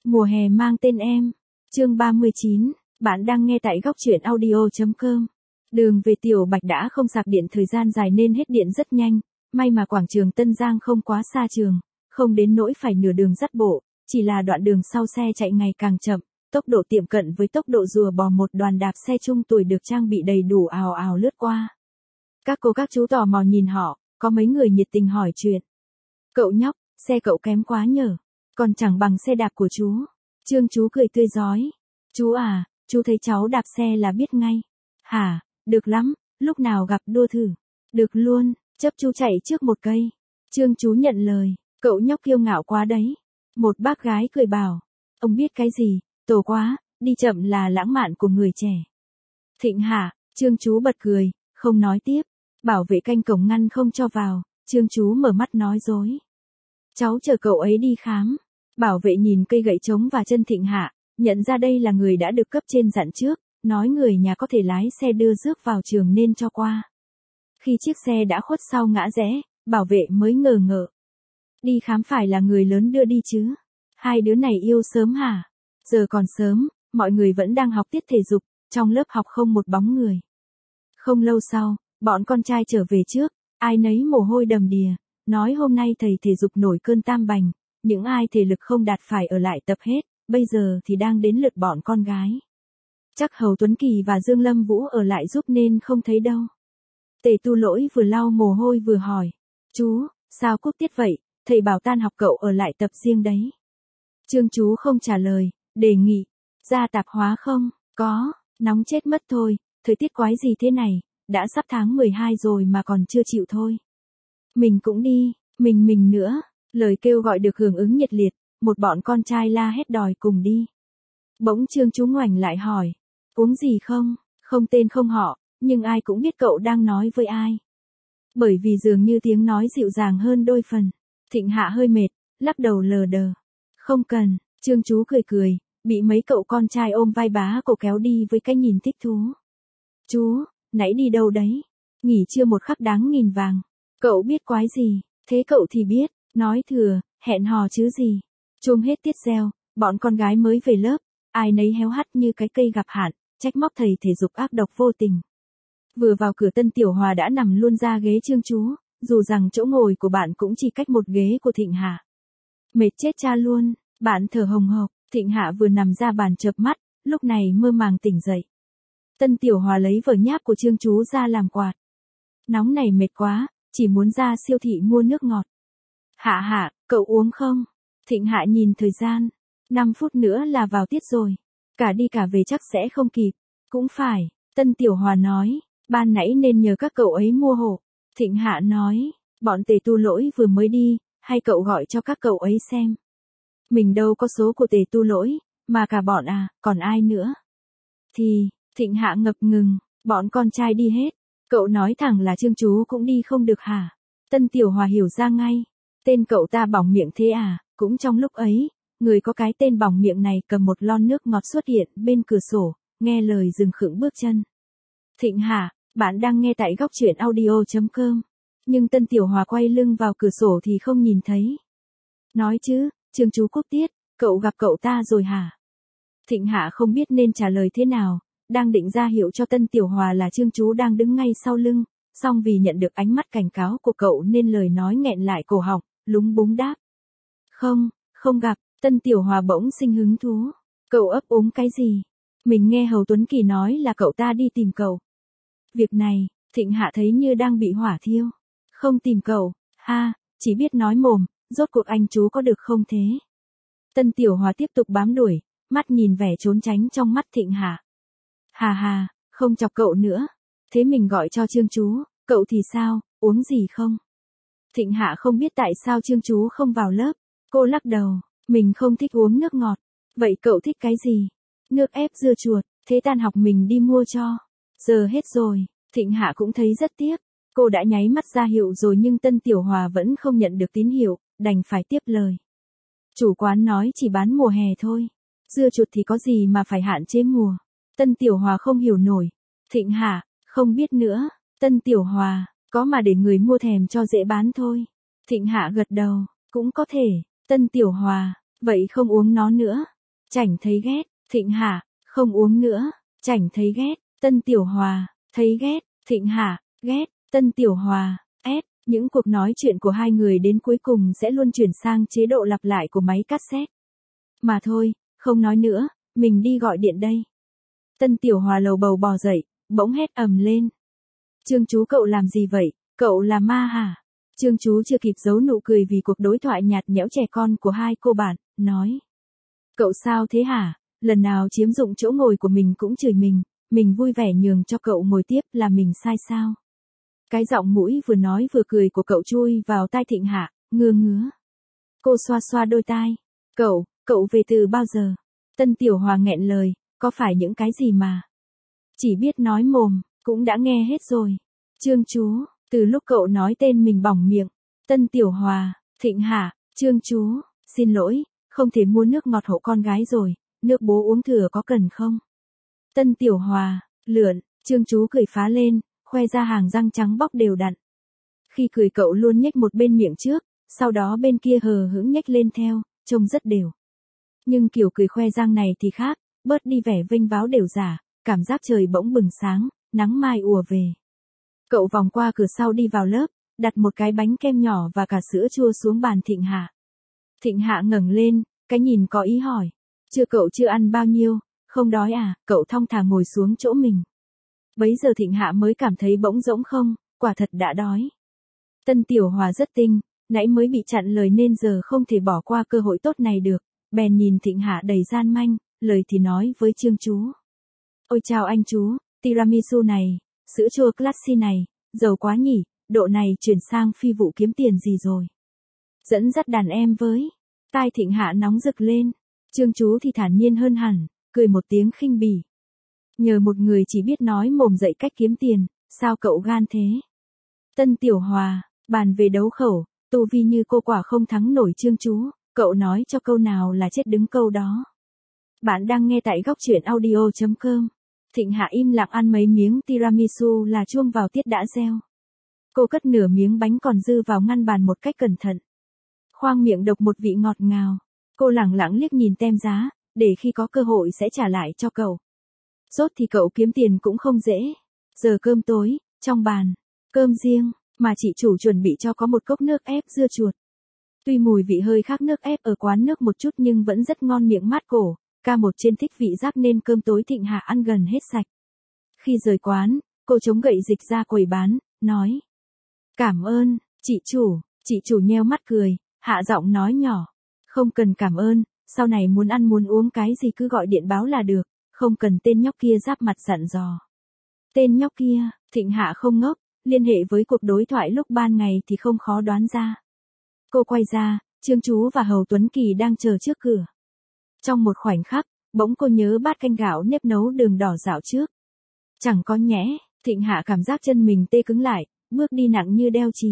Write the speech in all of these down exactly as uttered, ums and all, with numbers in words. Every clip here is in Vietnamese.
Mùa hè mang tên em. Chương ba mươi chín, bạn đang nghe tại góc truyện audio chấm com. Đường về Tiểu Bạch đã không sạc điện thời gian dài nên hết điện rất nhanh, may mà quảng trường Tân Giang không quá xa trường, không đến nỗi phải nửa đường dắt bộ, chỉ là đoạn đường sau xe chạy ngày càng chậm, tốc độ tiệm cận với tốc độ rùa bò một đoàn đạp xe trung tuổi được trang bị đầy đủ ào ào lướt qua. Các cô các chú tò mò nhìn họ, có mấy người nhiệt tình hỏi chuyện. Cậu nhóc, xe cậu kém quá nhở, còn chẳng bằng xe đạp của chú. Trương chú cười tươi rói. Chú à, chú thấy cháu đạp xe là biết ngay. Hả, được lắm, lúc nào gặp đua thử. Được luôn, chấp chú chạy trước một cây. Trương chú nhận lời, cậu nhóc kiêu ngạo quá đấy. Một bác gái cười bảo, ông biết cái gì, tổ quá, đi chậm là lãng mạn của người trẻ. Thịnh hả, Trương chú bật cười, không nói tiếp. Bảo vệ canh cổng ngăn không cho vào, Trương chú mở mắt nói dối. Cháu chờ cậu ấy đi khám. Bảo vệ nhìn cây gậy trống và chân Thịnh Hạ, nhận ra đây là người đã được cấp trên dặn trước, nói người nhà có thể lái xe đưa rước vào trường nên cho qua. Khi chiếc xe đã khuất sau ngã rẽ, bảo vệ mới ngờ ngợ. Đi khám phải là người lớn đưa đi chứ? Hai đứa này yêu sớm hả? Giờ còn sớm, mọi người vẫn đang học tiết thể dục, trong lớp học không một bóng người. Không lâu sau, bọn con trai trở về trước, ai nấy mồ hôi đầm đìa, nói hôm nay thầy thể dục nổi cơn tam bành, những ai thể lực không đạt phải ở lại tập hết, bây giờ thì đang đến lượt bọn con gái. Chắc Hầu Tuấn Kỳ và Dương Lâm Vũ ở lại giúp nên không thấy đâu. Tề Tu Lỗi vừa lau mồ hôi vừa hỏi, chú, sao cúp tiết vậy, thầy bảo tan học cậu ở lại tập riêng đấy. Trương chú không trả lời, đề nghị, ra tạp hóa không, có, nóng chết mất thôi, thời tiết quái gì thế này, đã sắp tháng mười hai rồi mà còn chưa chịu thôi. Mình cũng đi, mình mình nữa. Lời kêu gọi được hưởng ứng nhiệt liệt, một bọn con trai la hét đòi cùng đi. Bỗng Trương chú ngoảnh lại hỏi, uống gì không, không tên không họ, nhưng ai cũng biết cậu đang nói với ai. Bởi vì dường như tiếng nói dịu dàng hơn đôi phần. Thịnh Hạ hơi mệt, lắc đầu lờ đờ. Không cần, Trương chú cười cười, bị mấy cậu con trai ôm vai bá cổ kéo đi với cái nhìn thích thú. Chú, nãy đi đâu đấy? Nghỉ trưa một khắc đáng nghìn vàng. Cậu biết quái gì, thế cậu thì biết. Nói thừa, hẹn hò chứ gì. Chôm hết tiết reo, bọn con gái mới về lớp, ai nấy héo hắt như cái cây gặp hạn, trách móc thầy thể dục ác độc vô tình. Vừa vào cửa Tân Tiểu Hòa đã nằm luôn ra ghế Trương chú, dù rằng chỗ ngồi của bạn cũng chỉ cách một ghế của Thịnh Hạ. Mệt chết cha luôn, bạn thở hồng hộc, Thịnh Hạ vừa nằm ra bàn chợp mắt, lúc này mơ màng tỉnh dậy. Tân Tiểu Hòa lấy vở nháp của Trương chú ra làm quạt. Nóng này mệt quá, chỉ muốn ra siêu thị mua nước ngọt. Hạ hạ, cậu uống không? Thịnh Hạ nhìn thời gian. năm phút nữa là vào tiết rồi. Cả đi cả về chắc sẽ không kịp. Cũng phải, Tân Tiểu Hòa nói. Ban nãy nên nhờ các cậu ấy mua hộ. Thịnh Hạ nói. Bọn Tề Tu Lỗi vừa mới đi, hay cậu gọi cho các cậu ấy xem. Mình đâu có số của Tề Tu Lỗi, mà cả bọn à, còn ai nữa? Thì, Thịnh Hạ ngập ngừng, bọn con trai đi hết. Cậu nói thẳng là Trương chú cũng đi không được hả? Tân Tiểu Hòa hiểu ra ngay. Tên cậu ta bỏng miệng thế à, cũng trong lúc ấy, người có cái tên bỏng miệng này cầm một lon nước ngọt xuất hiện bên cửa sổ, nghe lời dừng khựng bước chân. Thịnh Hạ, bạn đang nghe tại góc truyện audio chấm com. Nhưng Tân Tiểu Hòa quay lưng vào cửa sổ thì không nhìn thấy. Nói chứ, Trương chú cúp tiết, cậu gặp cậu ta rồi hả? Thịnh Hạ không biết nên trả lời thế nào, đang định ra hiệu cho Tân Tiểu Hòa là Trương chú đang đứng ngay sau lưng, song vì nhận được ánh mắt cảnh cáo của cậu nên lời nói nghẹn lại cổ họng. Lúng búng đáp. Không, không gặp, Tân Tiểu Hòa bỗng sinh hứng thú. Cậu ấp úng cái gì? Mình nghe Hầu Tuấn Kỳ nói là cậu ta đi tìm cậu. Việc này, Thịnh Hạ thấy như đang bị hỏa thiêu. Không tìm cậu, ha, chỉ biết nói mồm, rốt cuộc anh chú có được không thế? Tân Tiểu Hòa tiếp tục bám đuổi, mắt nhìn vẻ trốn tránh trong mắt Thịnh Hạ. Hà hà, không chọc cậu nữa. Thế mình gọi cho Trương chú, cậu thì sao, uống gì không? Thịnh Hạ không biết tại sao Trương chú không vào lớp. Cô lắc đầu, mình không thích uống nước ngọt. Vậy cậu thích cái gì? Nước ép dưa chuột, thế tan học mình đi mua cho. Giờ hết rồi, Thịnh Hạ cũng thấy rất tiếc. Cô đã nháy mắt ra hiệu rồi nhưng Tân Tiểu Hòa vẫn không nhận được tín hiệu, đành phải tiếp lời. Chủ quán nói chỉ bán mùa hè thôi. Dưa chuột thì có gì mà phải hạn chế mùa. Tân Tiểu Hòa không hiểu nổi. Thịnh Hạ, không biết nữa. Tân Tiểu Hòa, có mà để người mua thèm cho dễ bán thôi. Thịnh Hạ gật đầu, cũng có thể. Tân Tiểu Hòa, vậy không uống nó nữa. Chảnh thấy ghét, Thịnh Hạ, không uống nữa, chảnh thấy ghét, Tân Tiểu Hòa, thấy ghét, Thịnh Hạ, ghét, Tân Tiểu Hòa, ép, những cuộc nói chuyện của hai người đến cuối cùng sẽ luôn chuyển sang chế độ lặp lại của máy cassette. Mà thôi, không nói nữa, mình đi gọi điện đây. Tân Tiểu Hòa lầu bầu bò dậy, bỗng hét ầm lên. Trương chú cậu làm gì vậy, cậu là ma hả? Trương chú chưa kịp giấu nụ cười vì cuộc đối thoại nhạt nhẽo trẻ con của hai cô bạn, nói. Cậu sao thế hả, lần nào chiếm dụng chỗ ngồi của mình cũng chửi mình, mình vui vẻ nhường cho cậu ngồi tiếp là mình sai sao? Cái giọng mũi vừa nói vừa cười của cậu chui vào tai Thịnh Hạ, ngứa ngứa. Cô xoa xoa đôi tai. Cậu, cậu về từ bao giờ? Tân Tiểu Hòa nghẹn lời, có phải những cái gì mà chỉ biết nói mồm, cũng đã nghe hết rồi. Trương chú, từ lúc cậu nói tên mình bỏng miệng. Tân Tiểu Hòa, Thịnh Hạ, Trương chú, xin lỗi, không thể mua nước ngọt hộ con gái rồi, nước bố uống thừa có cần không? Tân Tiểu Hòa, lượn, Trương chú cười phá lên, khoe ra hàng răng trắng bóc đều đặn. Khi cười cậu luôn nhếch một bên miệng trước, sau đó bên kia hờ hững nhếch lên theo, trông rất đều. Nhưng kiểu cười khoe răng này thì khác, bớt đi vẻ vênh váo đều giả, cảm giác trời bỗng bừng sáng, nắng mai ùa về. Cậu vòng qua cửa sau đi vào lớp, đặt một cái bánh kem nhỏ và cả sữa chua xuống bàn Thịnh Hạ. Thịnh Hạ ngẩng lên, cái nhìn có ý hỏi. Chưa cậu chưa ăn bao nhiêu, không đói à, cậu thong thả ngồi xuống chỗ mình. Bấy giờ Thịnh Hạ mới cảm thấy bỗng rỗng không, quả thật đã đói. Tân Tiểu Hòa rất tinh, nãy mới bị chặn lời nên giờ không thể bỏ qua cơ hội tốt này được, bèn nhìn Thịnh Hạ đầy gian manh, lời thì nói với Trương chú. Ôi chào anh chú, tiramisu này, sữa chua classy này, giàu quá nhỉ, độ này chuyển sang phi vụ kiếm tiền gì rồi. Dẫn dắt đàn em với. Tai Thịnh Hạ nóng rực lên. Trương chú thì thản nhiên hơn hẳn, cười một tiếng khinh bỉ. Nhờ một người chỉ biết nói mồm dạy cách kiếm tiền, sao cậu gan thế? Tân Tiểu Hòa, bàn về đấu khẩu, tu vi như cô quả không thắng nổi Trương chú, cậu nói cho câu nào là chết đứng câu đó. Bạn đang nghe tại góc truyện audio chấm com. Thịnh Hạ im lặng ăn mấy miếng tiramisu là chuông vào tiết đã reo. Cô cất nửa miếng bánh còn dư vào ngăn bàn một cách cẩn thận. Khoang miệng độc một vị ngọt ngào. Cô lẳng lặng liếc nhìn tem giá, để khi có cơ hội sẽ trả lại cho cậu. Rốt thì cậu kiếm tiền cũng không dễ. Giờ cơm tối, trong bàn, cơm riêng, mà chị chủ chuẩn bị cho có một cốc nước ép dưa chuột. Tuy mùi vị hơi khác nước ép ở quán nước một chút nhưng vẫn rất ngon miệng mát cổ, ca một trên thích vị giác nên cơm tối Thịnh Hạ ăn gần hết sạch. Khi rời quán, cô chống gậy dịch ra quầy bán, nói. Cảm ơn, chị chủ, chị chủ nheo mắt cười, hạ giọng nói nhỏ. Không cần cảm ơn, sau này muốn ăn muốn uống cái gì cứ gọi điện báo là được, không cần tên nhóc kia giáp mặt dặn dò. Tên nhóc kia, Thịnh Hạ không ngốc, liên hệ với cuộc đối thoại lúc ban ngày thì không khó đoán ra. Cô quay ra, Trương chú và Hầu Tuấn Kỳ đang chờ trước cửa. Trong một khoảnh khắc, bỗng cô nhớ bát canh gạo nếp nấu đường đỏ dạo trước. Chẳng có nhẽ, Thịnh Hạ cảm giác chân mình tê cứng lại, bước đi nặng như đeo chì.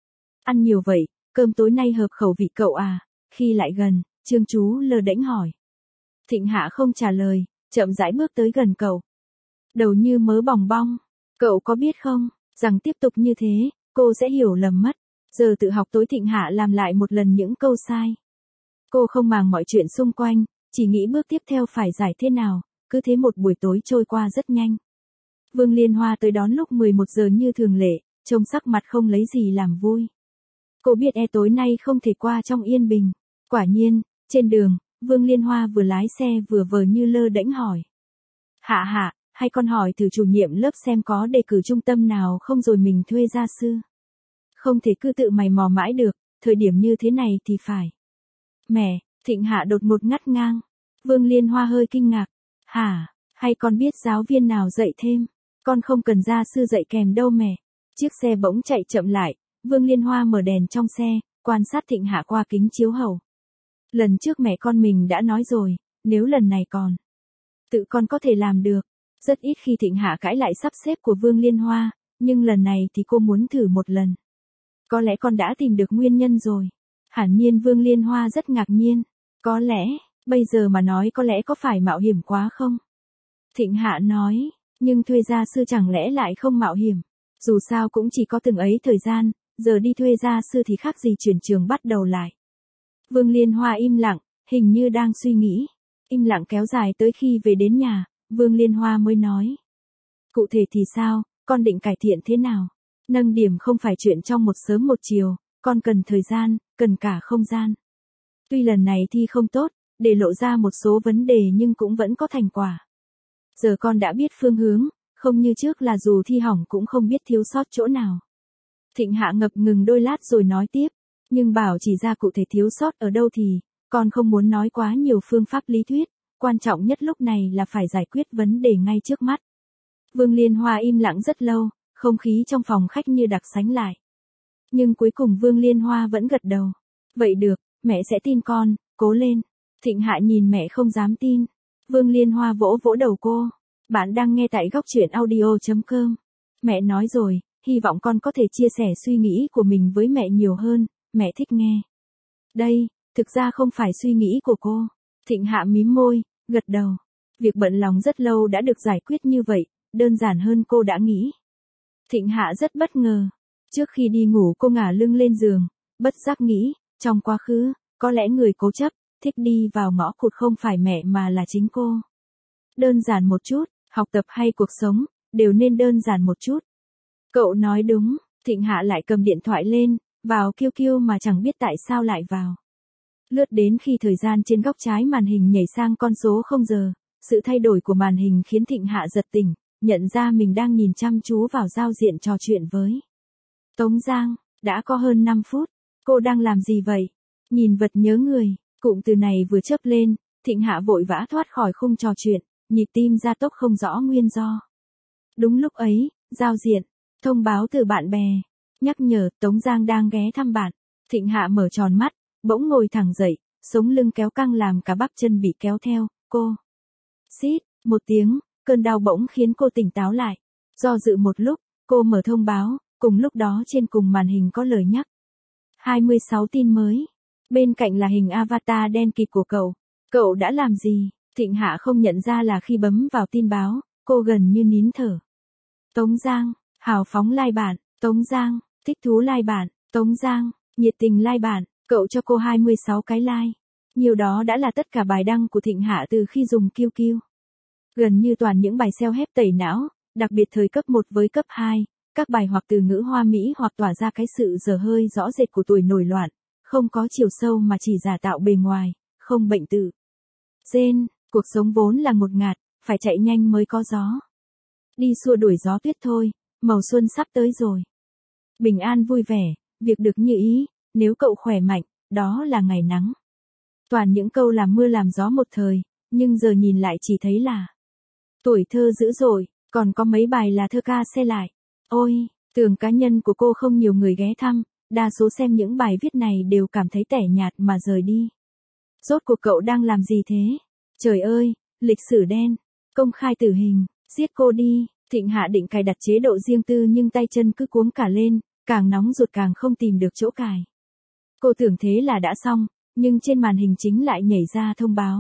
Ăn nhiều vậy, cơm tối nay hợp khẩu vị cậu à? Khi lại gần, Trương chú lơ đễnh hỏi. Thịnh Hạ không trả lời, chậm rãi bước tới gần cậu. Đầu như mớ bòng bong. Cậu có biết không, rằng tiếp tục như thế, cô sẽ hiểu lầm mất. Giờ tự học tối Thịnh Hạ làm lại một lần những câu sai. Cô không màng mọi chuyện xung quanh, chỉ nghĩ bước tiếp theo phải giải thế nào, cứ thế một buổi tối trôi qua rất nhanh. Vương Liên Hoa tới đón lúc mười một giờ như thường lệ, trông sắc mặt không lấy gì làm vui. Cô biết e tối nay không thể qua trong yên bình. Quả nhiên, trên đường, Vương Liên Hoa vừa lái xe vừa vờ như lơ đễnh hỏi. Hạ hạ, hay con hỏi thử chủ nhiệm lớp xem có đề cử trung tâm nào không rồi mình thuê gia sư. Không thể cứ tự mày mò mãi được, thời điểm như thế này thì phải. Mẹ, Thịnh Hạ đột ngột ngắt ngang. Vương Liên Hoa hơi kinh ngạc. Hả, hay con biết giáo viên nào dạy thêm? Con không cần gia sư dạy kèm đâu mẹ. Chiếc xe bỗng chạy chậm lại, Vương Liên Hoa mở đèn trong xe, quan sát Thịnh Hạ qua kính chiếu hậu. Lần trước mẹ con mình đã nói rồi, nếu lần này còn tự con có thể làm được. Rất ít khi Thịnh Hạ cãi lại sắp xếp của Vương Liên Hoa, nhưng lần này thì cô muốn thử một lần. Có lẽ con đã tìm được nguyên nhân rồi. Hẳn nhiên Vương Liên Hoa rất ngạc nhiên. Có lẽ, bây giờ mà nói có lẽ có phải mạo hiểm quá không? Thịnh Hạ nói, nhưng thuê gia sư chẳng lẽ lại không mạo hiểm. Dù sao cũng chỉ có từng ấy thời gian, giờ đi thuê gia sư thì khác gì chuyển trường bắt đầu lại. Vương Liên Hoa im lặng, hình như đang suy nghĩ. Im lặng kéo dài tới khi về đến nhà, Vương Liên Hoa mới nói. Cụ thể thì sao, con định cải thiện thế nào? Nâng điểm không phải chuyện trong một sớm một chiều, con cần thời gian, cần cả không gian. Tuy lần này thi không tốt, để lộ ra một số vấn đề nhưng cũng vẫn có thành quả. Giờ con đã biết phương hướng, không như trước là dù thi hỏng cũng không biết thiếu sót chỗ nào. Thịnh Hạ ngập ngừng đôi lát rồi nói tiếp, nhưng bảo chỉ ra cụ thể thiếu sót ở đâu thì, con không muốn nói quá nhiều phương pháp lý thuyết, quan trọng nhất lúc này là phải giải quyết vấn đề ngay trước mắt. Vương Liên Hoa im lặng rất lâu, không khí trong phòng khách như đặc sánh lại. Nhưng cuối cùng Vương Liên Hoa vẫn gật đầu. Vậy được, mẹ sẽ tin con, cố lên. Thịnh Hạ nhìn mẹ không dám tin. Vương Liên Hoa vỗ vỗ đầu cô. Bạn đang nghe tại góc truyện audio chấm com. Mẹ nói rồi, hy vọng con có thể chia sẻ suy nghĩ của mình với mẹ nhiều hơn, mẹ thích nghe. Đây, thực ra không phải suy nghĩ của cô. Thịnh Hạ mím môi, gật đầu. Việc bận lòng rất lâu đã được giải quyết như vậy, đơn giản hơn cô đã nghĩ. Thịnh Hạ rất bất ngờ. Trước khi đi ngủ cô ngả lưng lên giường, bất giác nghĩ, trong quá khứ, có lẽ người cố chấp, thích đi vào ngõ cụt không phải mẹ mà là chính cô. Đơn giản một chút, học tập hay cuộc sống, đều nên đơn giản một chút. Cậu nói đúng, Thịnh Hạ lại cầm điện thoại lên, vào Q Q mà chẳng biết tại sao lại vào. Lướt đến khi thời gian trên góc trái màn hình nhảy sang con số không giờ, sự thay đổi của màn hình khiến Thịnh Hạ giật tỉnh, nhận ra mình đang nhìn chăm chú vào giao diện trò chuyện với Tống Giang. Đã có hơn năm phút, cô đang làm gì vậy? Nhìn vật nhớ người, cụm từ này vừa chớp lên, Thịnh Hạ vội vã thoát khỏi khung trò chuyện, nhịp tim gia tốc không rõ nguyên do. Đúng lúc ấy, giao diện, thông báo từ bạn bè, nhắc nhở Tống Giang đang ghé thăm bạn. Thịnh Hạ mở tròn mắt, bỗng ngồi thẳng dậy, sống lưng kéo căng làm cả bắp chân bị kéo theo, cô. Xít, một tiếng, cơn đau bỗng khiến cô tỉnh táo lại. Do dự một lúc, cô mở thông báo, cùng lúc đó trên cùng màn hình có lời nhắc. hai mươi sáu tin mới. Bên cạnh là hình avatar đen kịt của cậu. Cậu đã làm gì? Thịnh Hạ không nhận ra là khi bấm vào tin báo, cô gần như nín thở. Tống Giang, hào phóng like bạn. Tống Giang, thích thú like bạn. Tống Giang, nhiệt tình like bạn. Cậu cho cô hai mươi sáu cái like. Nhiều đó đã là tất cả bài đăng của Thịnh Hạ từ khi dùng Q Q. Gần như toàn những bài self-help tẩy não, đặc biệt thời cấp một với cấp hai, các bài hoặc từ ngữ hoa mỹ hoặc tỏa ra cái sự dở hơi rõ rệt của tuổi nổi loạn, không có chiều sâu mà chỉ giả tạo bề ngoài, không bệnh tự. Gen, cuộc sống vốn là ngột ngạt, phải chạy nhanh mới có gió. Đi xua đuổi gió tuyết thôi, màu xuân sắp tới rồi. Bình an vui vẻ, việc được như ý, nếu cậu khỏe mạnh, đó là ngày nắng. Toàn những câu làm mưa làm gió một thời, nhưng giờ nhìn lại chỉ thấy là tuổi thơ dữ dội, còn có mấy bài là thơ ca xe lại. Ôi, tường cá nhân của cô không nhiều người ghé thăm, đa số xem những bài viết này đều cảm thấy tẻ nhạt mà rời đi. Rốt cuộc cậu đang làm gì thế? Trời ơi, lịch sử đen, công khai tử hình, giết cô đi. Thịnh Hạ định cài đặt chế độ riêng tư nhưng tay chân cứ cuống cả lên, càng nóng ruột càng không tìm được chỗ cài. Cô tưởng thế là đã xong, nhưng trên màn hình chính lại nhảy ra thông báo.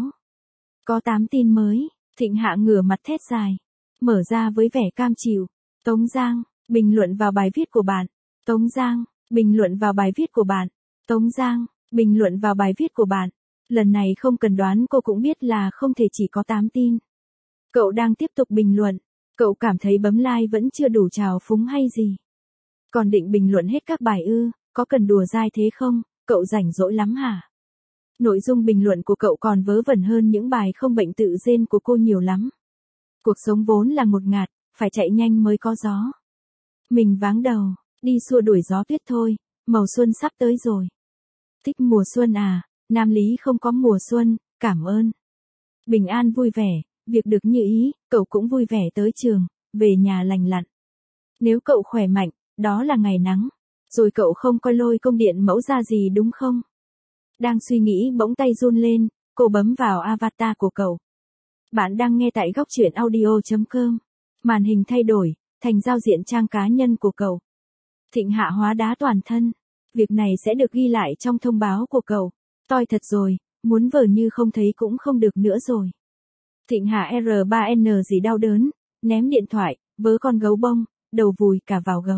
Có tám tin mới. Thịnh Hạ ngửa mặt thét dài, mở ra với vẻ cam chịu. Tống Giang, bình luận vào bài viết của bạn. Tống Giang, bình luận vào bài viết của bạn. Tống Giang, bình luận vào bài viết của bạn. Lần này không cần đoán cô cũng biết là không thể chỉ có tám tin. Cậu đang tiếp tục bình luận. Cậu cảm thấy bấm like vẫn chưa đủ trào phúng hay gì? Còn định bình luận hết các bài ư, có cần đùa dai thế không? Cậu rảnh rỗi lắm hả? Nội dung bình luận của cậu còn vớ vẩn hơn những bài không bệnh tự gen của cô nhiều lắm. Cuộc sống vốn là ngột ngạt, phải chạy nhanh mới có gió. Mình váng đầu, đi xua đuổi gió tuyết thôi, màu xuân sắp tới rồi. Thích mùa xuân à, Nam Lý không có mùa xuân, cảm ơn. Bình an vui vẻ, việc được như ý, cậu cũng vui vẻ tới trường, về nhà lành lặn. Nếu cậu khỏe mạnh, đó là ngày nắng. Rồi cậu không coi lôi công điện mẫu ra gì đúng không? Đang suy nghĩ bỗng tay run lên, cô bấm vào avatar của cậu. Bạn đang nghe tại góc truyện audio chấm com. Màn hình thay đổi, thành giao diện trang cá nhân của cậu. Thịnh Hạ hóa đá toàn thân. Việc này sẽ được ghi lại trong thông báo của cậu. Toi thật rồi, muốn vờ như không thấy cũng không được nữa rồi. Thịnh Hạ R ba N gì đau đớn, ném điện thoại, vớ con gấu bông, đầu vùi cả vào gấu.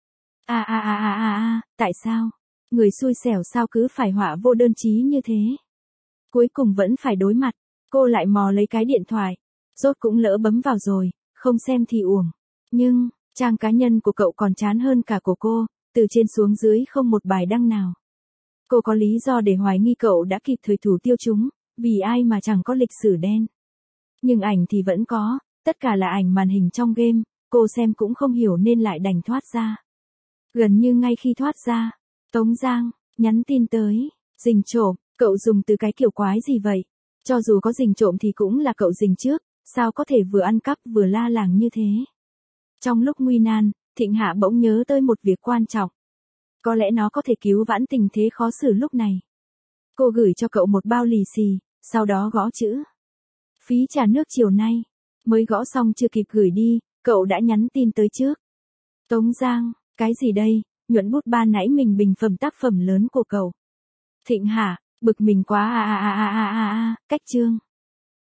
A a a a a a, tại sao? Người xui xẻo sao cứ phải họa vô đơn chí như thế? Cuối cùng vẫn phải đối mặt. Cô lại mò lấy cái điện thoại. Rốt cũng lỡ bấm vào rồi, không xem thì uổng. Nhưng, trang cá nhân của cậu còn chán hơn cả của cô, từ trên xuống dưới không một bài đăng nào. Cô có lý do để hoài nghi cậu đã kịp thời thủ tiêu chúng, vì ai mà chẳng có lịch sử đen. Nhưng ảnh thì vẫn có, tất cả là ảnh màn hình trong game, cô xem cũng không hiểu nên lại đành thoát ra. Gần như ngay khi thoát ra, Tống Giang nhắn tin tới, rình trộm, cậu dùng từ cái kiểu quái gì vậy? Cho dù có rình trộm thì cũng là cậu rình trước, sao có thể vừa ăn cắp vừa la làng như thế? Trong lúc nguy nan, Thịnh Hạ bỗng nhớ tới một việc quan trọng. Có lẽ nó có thể cứu vãn tình thế khó xử lúc này. Cô gửi cho cậu một bao lì xì, sau đó gõ chữ. Phí trà nước chiều nay. Mới gõ xong chưa kịp gửi đi, cậu đã nhắn tin tới trước. Tống Giang, cái gì đây? Nhuận bút ban nãy mình bình phẩm tác phẩm lớn của cậu. Thịnh Hạ, bực mình quá a a a a a a, cách chương.